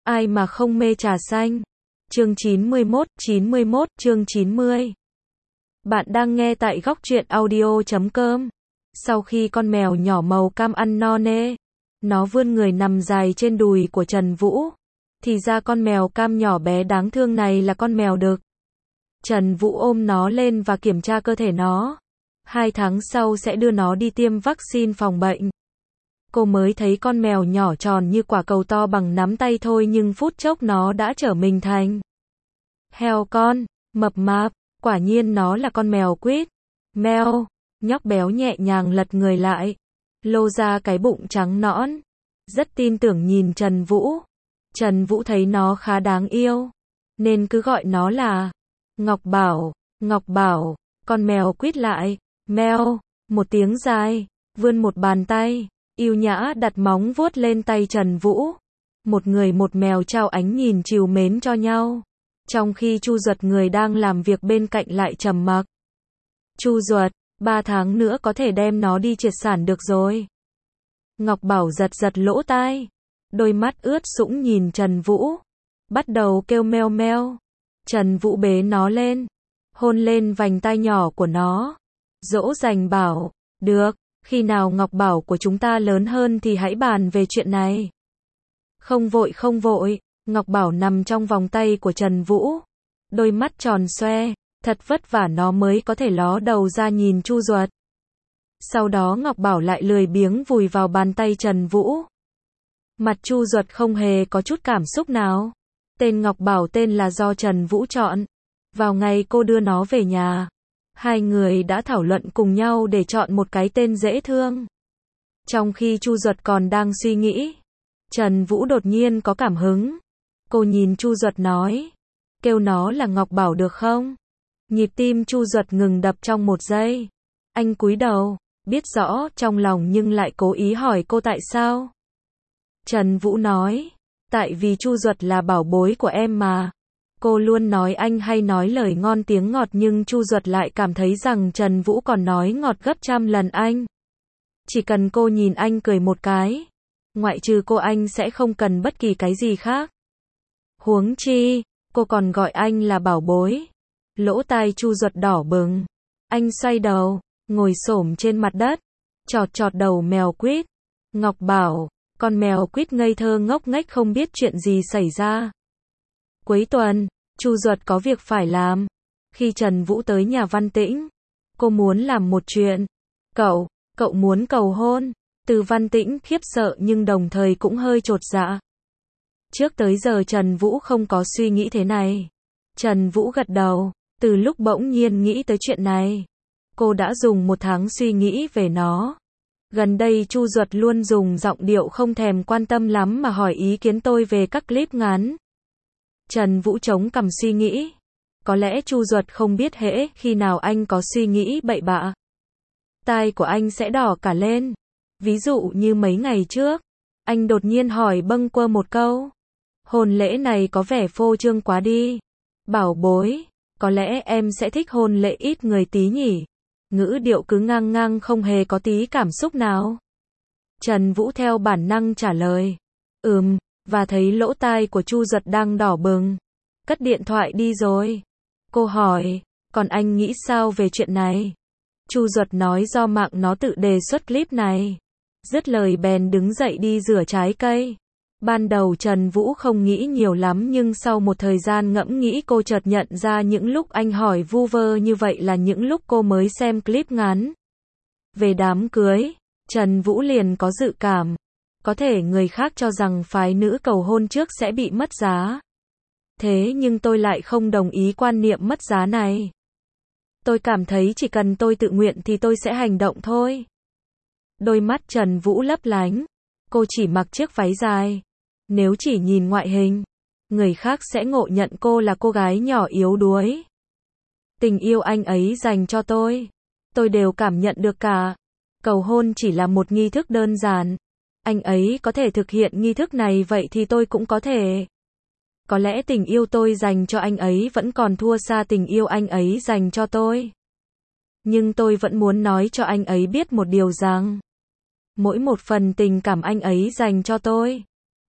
Ai mà không mê trà xanh? Chương 91, chương 90. Bạn đang nghe tại góc truyện audio.com. Sau khi con mèo nhỏ màu cam ăn no nê, nó vươn người nằm dài trên đùi của Trần Vũ. Thì ra con mèo cam nhỏ bé đáng thương này là con mèo đực. Trần Vũ ôm nó lên và kiểm tra cơ thể nó. 2 tháng sau sẽ đưa nó đi tiêm vaccine phòng bệnh. Cô mới thấy con mèo nhỏ tròn như quả cầu to bằng nắm tay thôi nhưng phút chốc nó đã trở mình thành heo con, mập mạp, quả nhiên nó là con mèo quýt. Mèo, nhóc béo nhẹ nhàng lật người lại, lô ra cái bụng trắng nõn, rất tin tưởng nhìn Trần Vũ. Trần Vũ thấy nó khá đáng yêu, nên cứ gọi nó là Ngọc Bảo. Ngọc Bảo, con mèo quýt lại, meo, một tiếng dài, vươn một bàn tay, yêu nhã đặt móng vuốt lên tay Trần Vũ. Một người một mèo trao ánh nhìn trìu mến cho nhau. Trong khi Chu Duật người đang làm việc bên cạnh lại trầm mặc. Chu Duật, 3 tháng nữa có thể đem nó đi triệt sản được rồi. Ngọc Bảo giật giật lỗ tai, đôi mắt ướt sũng nhìn Trần Vũ, bắt đầu kêu meo meo. Trần Vũ bế nó lên, hôn lên vành tai nhỏ của nó, dỗ dành bảo, được, khi nào Ngọc Bảo của chúng ta lớn hơn thì hãy bàn về chuyện này. Không vội, Ngọc Bảo nằm trong vòng tay của Trần Vũ, đôi mắt tròn xoe, thật vất vả nó mới có thể ló đầu ra nhìn Chu Duật. Sau đó Ngọc Bảo lại lười biếng vùi vào bàn tay Trần Vũ. Mặt Chu Duật không hề có chút cảm xúc nào. Tên Ngọc Bảo tên là do Trần Vũ chọn. Vào ngày cô đưa nó về nhà, hai người đã thảo luận cùng nhau để chọn một cái tên dễ thương. Trong khi Chu Duật còn đang suy nghĩ, Trần Vũ đột nhiên có cảm hứng. Cô nhìn Chu Duật nói, kêu nó là Ngọc Bảo được không? Nhịp tim Chu Duật ngừng đập trong một giây. Anh cúi đầu, biết rõ trong lòng nhưng lại cố ý hỏi cô tại sao. Trần Vũ nói, tại vì Chu Duật là bảo bối của em mà. Cô luôn nói anh hay nói lời ngon tiếng ngọt nhưng Chu Duật lại cảm thấy rằng Trần Vũ còn nói ngọt gấp trăm lần anh. Chỉ cần cô nhìn anh cười một cái, ngoại trừ cô anh sẽ không cần bất kỳ cái gì khác. Huống chi, cô còn gọi anh là bảo bối. Lỗ tai Chu Duật đỏ bừng. Anh xoay đầu, ngồi xổm trên mặt đất, chọt chọt đầu mèo quýt. Ngọc Bảo, con mèo quýt ngây thơ ngốc nghếch không biết chuyện gì xảy ra. Cuối tuần, Chu Duật có việc phải làm. Khi Trần Vũ tới nhà Văn Tĩnh, cô muốn làm một chuyện. Cậu muốn cầu hôn. Từ Văn Tĩnh khiếp sợ nhưng đồng thời cũng hơi chột dạ. Trước tới giờ Trần Vũ không có suy nghĩ thế này. Trần Vũ gật đầu, từ lúc bỗng nhiên nghĩ tới chuyện này, cô đã dùng 1 tháng suy nghĩ về nó. Gần đây Chu Duật luôn dùng giọng điệu không thèm quan tâm lắm mà hỏi ý kiến tôi về các clip ngắn. Trần Vũ chống cằm suy nghĩ. Có lẽ Chu Duật không biết hễ khi nào anh có suy nghĩ bậy bạ, tai của anh sẽ đỏ cả lên. Ví dụ như mấy ngày trước, anh đột nhiên hỏi bâng quơ một câu. Hôn lễ này có vẻ phô trương quá đi. Bảo bối, có lẽ em sẽ thích hôn lễ ít người tí nhỉ? Ngữ điệu cứ ngang ngang không hề có tí cảm xúc nào. Trần Vũ theo bản năng trả lời. Và thấy lỗ tai của Chu Duật đang đỏ bừng. Cất điện thoại đi rồi. Cô hỏi, còn anh nghĩ sao về chuyện này? Chu Duật nói do mạng nó tự đề xuất clip này. Dứt lời bèn đứng dậy đi rửa trái cây. Ban đầu Trần Vũ không nghĩ nhiều lắm nhưng sau một thời gian ngẫm nghĩ cô chợt nhận ra những lúc anh hỏi vu vơ như vậy là những lúc cô mới xem clip ngắn. Về đám cưới, Trần Vũ liền có dự cảm. Có thể người khác cho rằng phái nữ cầu hôn trước sẽ bị mất giá. Thế nhưng tôi lại không đồng ý quan niệm mất giá này. Tôi cảm thấy chỉ cần tôi tự nguyện thì tôi sẽ hành động thôi. Đôi mắt Trần Vũ lấp lánh. Cô chỉ mặc chiếc váy dài. Nếu chỉ nhìn ngoại hình, người khác sẽ ngộ nhận cô là cô gái nhỏ yếu đuối. Tình yêu anh ấy dành cho tôi đều cảm nhận được cả. Cầu hôn chỉ là một nghi thức đơn giản. Anh ấy có thể thực hiện nghi thức này vậy thì tôi cũng có thể. Có lẽ tình yêu tôi dành cho anh ấy vẫn còn thua xa tình yêu anh ấy dành cho tôi. Nhưng tôi vẫn muốn nói cho anh ấy biết một điều rằng, mỗi một phần tình cảm anh ấy dành cho tôi,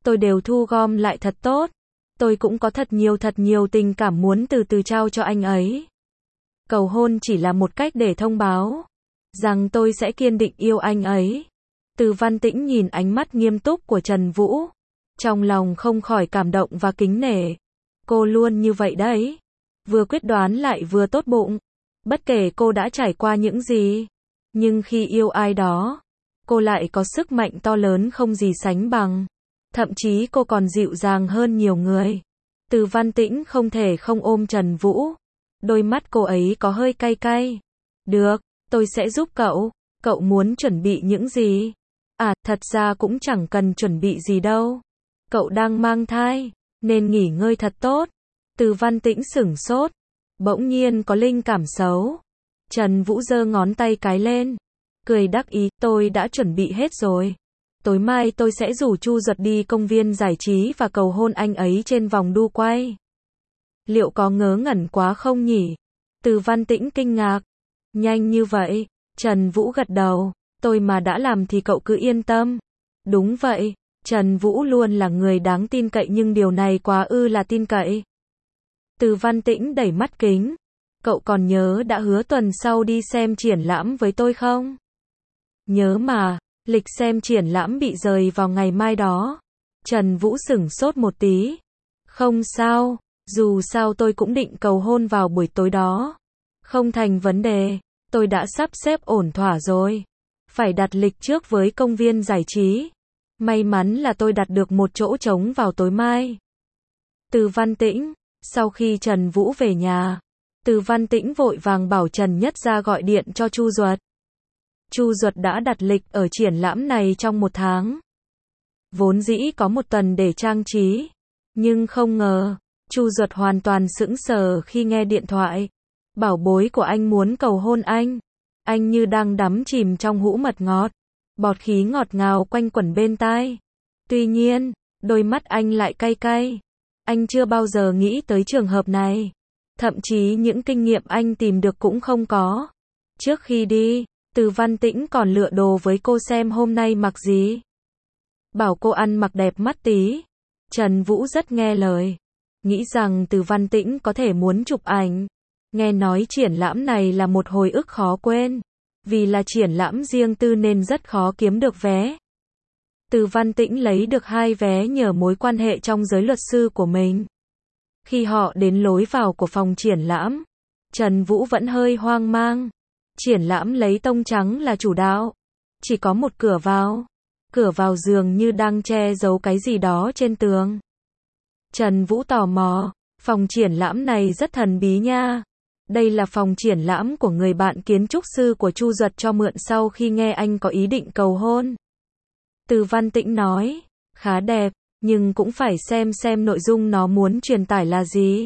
tôi đều thu gom lại thật tốt. Tôi cũng có thật nhiều tình cảm muốn từ từ trao cho anh ấy. Cầu hôn chỉ là một cách để thông báo rằng tôi sẽ kiên định yêu anh ấy. Từ Văn Tĩnh nhìn ánh mắt nghiêm túc của Trần Vũ, trong lòng không khỏi cảm động và kính nể. Cô luôn như vậy đấy. Vừa quyết đoán lại vừa tốt bụng. Bất kể cô đã trải qua những gì, nhưng khi yêu ai đó, cô lại có sức mạnh to lớn không gì sánh bằng. Thậm chí cô còn dịu dàng hơn nhiều người. Từ Văn Tĩnh không thể không ôm Trần Vũ. Đôi mắt cô ấy có hơi cay cay. Được, tôi sẽ giúp cậu. Cậu muốn chuẩn bị những gì? À, thật ra cũng chẳng cần chuẩn bị gì đâu. Cậu đang mang thai, nên nghỉ ngơi thật tốt. Từ Văn Tĩnh sửng sốt. Bỗng nhiên có linh cảm xấu. Trần Vũ giơ ngón tay cái lên. Cười đắc ý, tôi đã chuẩn bị hết rồi. Tối mai tôi sẽ rủ Chu Duật đi công viên giải trí và cầu hôn anh ấy trên vòng đu quay. Liệu có ngớ ngẩn quá không nhỉ? Từ Văn Tĩnh kinh ngạc. Nhanh như vậy? Trần Vũ gật đầu. Tôi mà đã làm thì cậu cứ yên tâm. Đúng vậy. Trần Vũ luôn là người đáng tin cậy nhưng điều này quá là tin cậy. Từ Văn Tĩnh đẩy mắt kính. Cậu còn nhớ đã hứa tuần sau đi xem triển lãm với tôi không? Nhớ mà, lịch xem triển lãm bị rời vào ngày mai đó. Trần Vũ sửng sốt một tí. Không sao, dù sao tôi cũng định cầu hôn vào buổi tối đó. Không thành vấn đề, tôi đã sắp xếp ổn thỏa rồi. Phải đặt lịch trước với công viên giải trí. May mắn là tôi đặt được một chỗ trống vào tối mai. Từ Văn Tĩnh, sau khi Trần Vũ về nhà, Từ Văn Tĩnh vội vàng bảo Trần Nhất ra gọi điện cho Chu Duật. Chu Duật đã đặt lịch ở triển lãm này trong 1 tháng. Vốn dĩ có 1 tuần để trang trí, nhưng không ngờ, Chu Duật hoàn toàn sững sờ khi nghe điện thoại. Bảo bối của anh muốn cầu hôn anh. Anh như đang đắm chìm trong hũ mật ngọt. Bọt khí ngọt ngào quanh quẩn bên tai. Tuy nhiên, đôi mắt anh lại cay cay. Anh chưa bao giờ nghĩ tới trường hợp này. Thậm chí những kinh nghiệm anh tìm được cũng không có. Trước khi đi, Từ Văn Tĩnh còn lựa đồ với cô xem hôm nay mặc gì. Bảo cô ăn mặc đẹp mắt tí. Trần Vũ rất nghe lời. Nghĩ rằng Từ Văn Tĩnh có thể muốn chụp ảnh. Nghe nói triển lãm này là một hồi ức khó quên. Vì là triển lãm riêng tư nên rất khó kiếm được vé. Từ Văn Tĩnh lấy được 2 vé nhờ mối quan hệ trong giới luật sư của mình. Khi họ đến lối vào của phòng triển lãm, Trần Vũ vẫn hơi hoang mang. Triển lãm lấy tông trắng là chủ đạo. Chỉ có một cửa vào. Cửa vào dường như đang che giấu cái gì đó trên tường. Trần Vũ tò mò. Phòng triển lãm này rất thần bí nha. Đây là phòng triển lãm của người bạn kiến trúc sư của Chu Duật cho mượn sau khi nghe anh có ý định cầu hôn. Từ Văn Tĩnh nói. Khá đẹp, nhưng cũng phải xem nội dung nó muốn truyền tải là gì.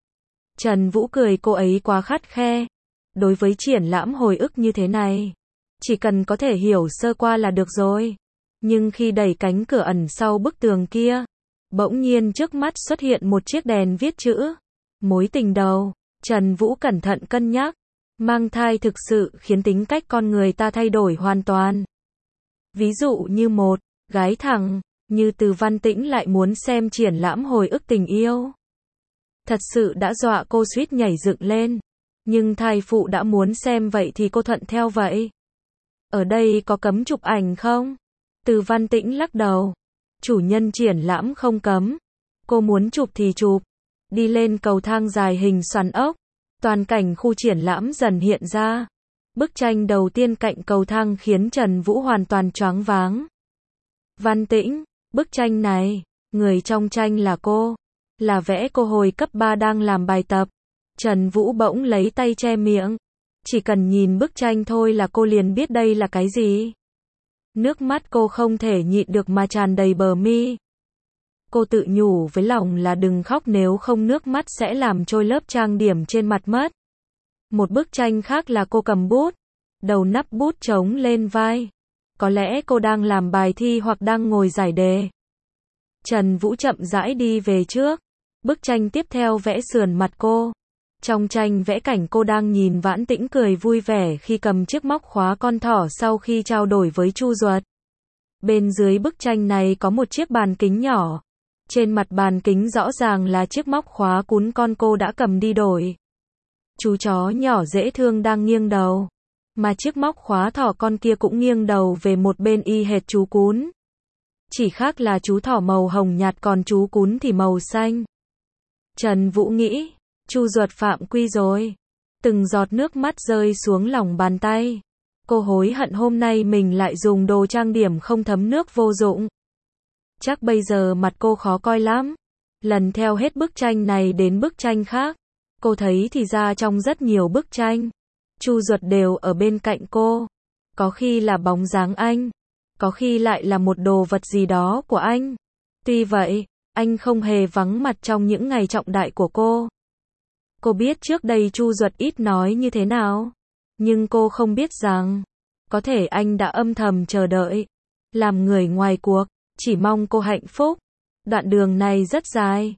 Trần Vũ cười cô ấy quá khắt khe. Đối với triển lãm hồi ức như thế này, chỉ cần có thể hiểu sơ qua là được rồi. Nhưng khi đẩy cánh cửa ẩn sau bức tường kia, bỗng nhiên trước mắt xuất hiện một chiếc đèn viết chữ. Mối tình đầu. Trần Vũ cẩn thận cân nhắc. Mang thai thực sự khiến tính cách con người ta thay đổi hoàn toàn. Ví dụ như một gái thẳng, như Từ Văn Tĩnh lại muốn xem triển lãm hồi ức tình yêu. Thật sự đã dọa cô suýt nhảy dựng lên. Nhưng thai phụ đã muốn xem vậy thì cô thuận theo vậy. Ở đây có cấm chụp ảnh không? Từ Văn Tĩnh lắc đầu. Chủ nhân triển lãm không cấm. Cô muốn chụp thì chụp. Đi lên cầu thang dài hình xoắn ốc. Toàn cảnh khu triển lãm dần hiện ra. Bức tranh đầu tiên cạnh cầu thang khiến Trần Vũ hoàn toàn choáng váng. Văn Tĩnh, bức tranh này, người trong tranh là cô. Là vẽ cô hồi cấp 3 đang làm bài tập. Trần Vũ bỗng lấy tay che miệng. Chỉ cần nhìn bức tranh thôi là cô liền biết đây là cái gì. Nước mắt cô không thể nhịn được mà tràn đầy bờ mi. Cô tự nhủ với lòng là đừng khóc nếu không nước mắt sẽ làm trôi lớp trang điểm trên mặt mất. Một bức tranh khác là cô cầm bút. Đầu nắp bút trống lên vai. Có lẽ cô đang làm bài thi hoặc đang ngồi giải đề. Trần Vũ chậm rãi đi về trước. Bức tranh tiếp theo vẽ sườn mặt cô. Trong tranh vẽ cảnh cô đang nhìn Vãn Tĩnh cười vui vẻ khi cầm chiếc móc khóa con thỏ sau khi trao đổi với Chu Duật. Bên dưới bức tranh này có một chiếc bàn kính nhỏ. Trên mặt bàn kính rõ ràng là chiếc móc khóa cún con cô đã cầm đi đổi. Chú chó nhỏ dễ thương đang nghiêng đầu. Mà chiếc móc khóa thỏ con kia cũng nghiêng đầu về một bên y hệt chú cún. Chỉ khác là chú thỏ màu hồng nhạt còn chú cún thì màu xanh. Trần Vũ nghĩ, Chu Duật phạm quy rồi. Từng giọt nước mắt rơi xuống lòng bàn tay. Cô hối hận hôm nay mình lại dùng đồ trang điểm không thấm nước vô dụng. Chắc bây giờ mặt cô khó coi lắm. Lần theo hết bức tranh này đến bức tranh khác. Cô thấy thì ra trong rất nhiều bức tranh, Chu Duật đều ở bên cạnh cô. Có khi là bóng dáng anh, có khi lại là một đồ vật gì đó của anh. Tuy vậy, anh không hề vắng mặt trong những ngày trọng đại của cô. Cô biết trước đây Chu Duật ít nói như thế nào, nhưng cô không biết rằng, có thể anh đã âm thầm chờ đợi, làm người ngoài cuộc, chỉ mong cô hạnh phúc. Đoạn đường này rất dài,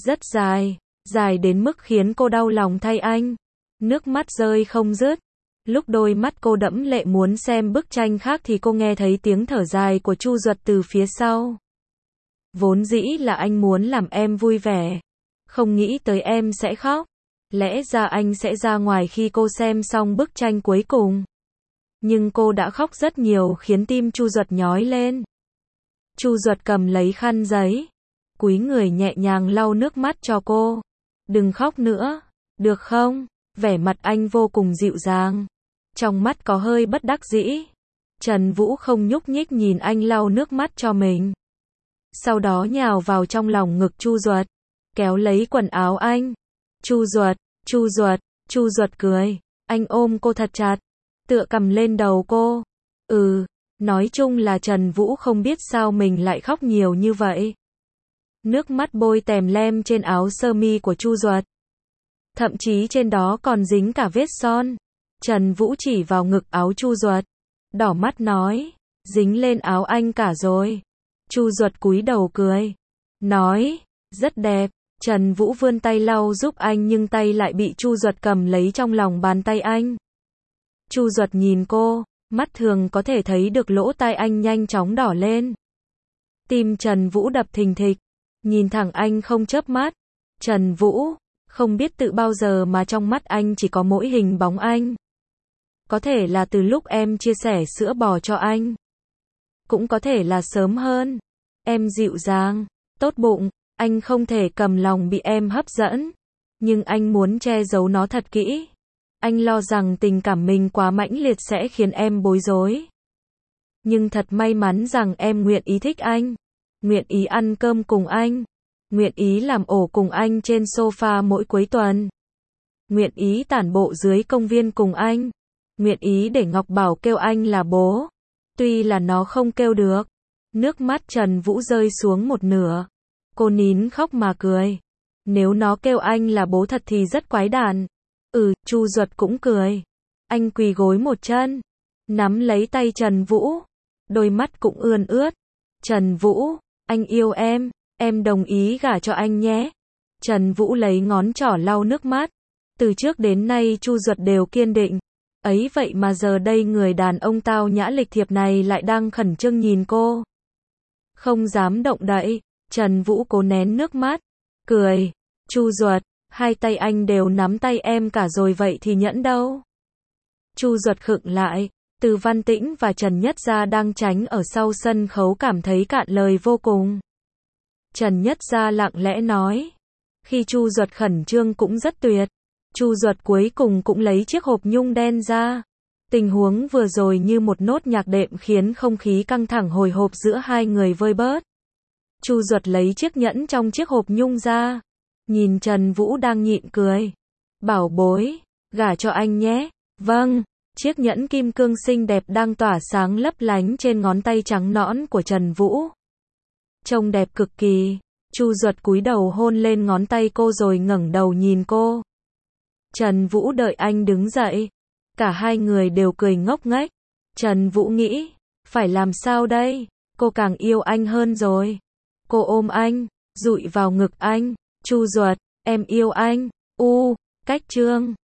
dài đến mức khiến cô đau lòng thay anh. Nước mắt rơi không dứt. Lúc đôi mắt cô đẫm lệ muốn xem bức tranh khác thì cô nghe thấy tiếng thở dài của Chu Duật từ phía sau. Vốn dĩ là anh muốn làm em vui vẻ, không nghĩ tới em sẽ khóc. Lẽ ra anh sẽ ra ngoài khi cô xem xong bức tranh cuối cùng. Nhưng cô đã khóc rất nhiều khiến tim Chu Duật nhói lên. Chu Duật cầm lấy khăn giấy, cúi người nhẹ nhàng lau nước mắt cho cô. Đừng khóc nữa, được không? Vẻ mặt anh vô cùng dịu dàng. Trong mắt có hơi bất đắc dĩ. Trần Vũ không nhúc nhích nhìn anh lau nước mắt cho mình. Sau đó nhào vào trong lòng ngực Chu Duật, kéo lấy quần áo anh. Chu Duật cười. Anh ôm cô thật chặt, tựa cầm lên đầu cô. Nói chung là Trần Vũ không biết sao mình lại khóc nhiều như vậy. Nước mắt bôi tèm lem trên áo sơ mi của Chu Duật. Thậm chí trên đó còn dính cả vết son. Trần Vũ chỉ vào ngực áo Chu Duật, đỏ mắt nói, dính lên áo anh cả rồi. Chu Duật cúi đầu cười, nói, rất đẹp. Trần Vũ vươn tay lau giúp anh nhưng tay lại bị Chu Duật cầm lấy trong lòng bàn tay anh. Chu Duật nhìn cô, mắt thường có thể thấy được lỗ tai anh nhanh chóng đỏ lên. Tim Trần Vũ đập thình thịch, nhìn thẳng anh không chớp mắt. Trần Vũ, không biết từ bao giờ mà trong mắt anh chỉ có mỗi hình bóng anh. Có thể là từ lúc em chia sẻ sữa bò cho anh. Cũng có thể là sớm hơn. Em dịu dàng, tốt bụng, anh không thể cầm lòng bị em hấp dẫn. Nhưng anh muốn che giấu nó thật kỹ. Anh lo rằng tình cảm mình quá mãnh liệt sẽ khiến em bối rối. Nhưng thật may mắn rằng em nguyện ý thích anh. Nguyện ý ăn cơm cùng anh. Nguyện ý làm ổ cùng anh trên sofa mỗi cuối tuần. Nguyện ý tản bộ dưới công viên cùng anh. Nguyện ý để Ngọc Bảo kêu anh là bố. Tuy là nó không kêu được. Nước mắt Trần Vũ rơi xuống một nửa. Cô nín khóc mà cười. Nếu nó kêu anh là bố thật thì rất quái đản. Chu Duật cũng cười. Anh quỳ gối một chân, nắm lấy tay Trần Vũ. Đôi mắt cũng ươn ướt. Trần Vũ, anh yêu em đồng ý gả cho anh nhé. Trần Vũ lấy ngón trỏ lau nước mắt. Từ trước đến nay Chu Duật đều kiên định. Ấy vậy mà giờ đây người đàn ông tao nhã lịch thiệp này lại đang khẩn trương nhìn cô. Không dám động đậy, Trần Vũ cố nén nước mắt, cười. Chu Duật, hai tay anh đều nắm tay em cả rồi vậy thì nhẫn đâu? Chu Duật khựng lại, Từ Văn Tĩnh và Trần Nhất Gia đang tránh ở sau sân khấu cảm thấy cạn lời vô cùng. Trần Nhất Gia lặng lẽ nói. Khi Chu Duật khẩn trương cũng rất tuyệt. Chu Duật cuối cùng cũng lấy chiếc hộp nhung đen ra. Tình huống vừa rồi như một nốt nhạc đệm khiến không khí căng thẳng hồi hộp giữa hai người vơi bớt. Chu Duật lấy chiếc nhẫn trong chiếc hộp nhung ra. Nhìn Trần Vũ đang nhịn cười. Bảo bối, gả cho anh nhé. Vâng. Chiếc nhẫn kim cương xinh đẹp đang tỏa sáng lấp lánh trên ngón tay trắng nõn của Trần Vũ. Trông đẹp cực kỳ. Chu Duật cúi đầu hôn lên ngón tay cô rồi ngẩng đầu nhìn cô. Trần Vũ đợi anh đứng dậy. Cả hai người đều cười ngốc nghếch. Trần Vũ nghĩ, phải làm sao đây? Cô càng yêu anh hơn rồi. Cô ôm anh, dụi vào ngực anh. Chu Duật, em yêu anh. Cách chương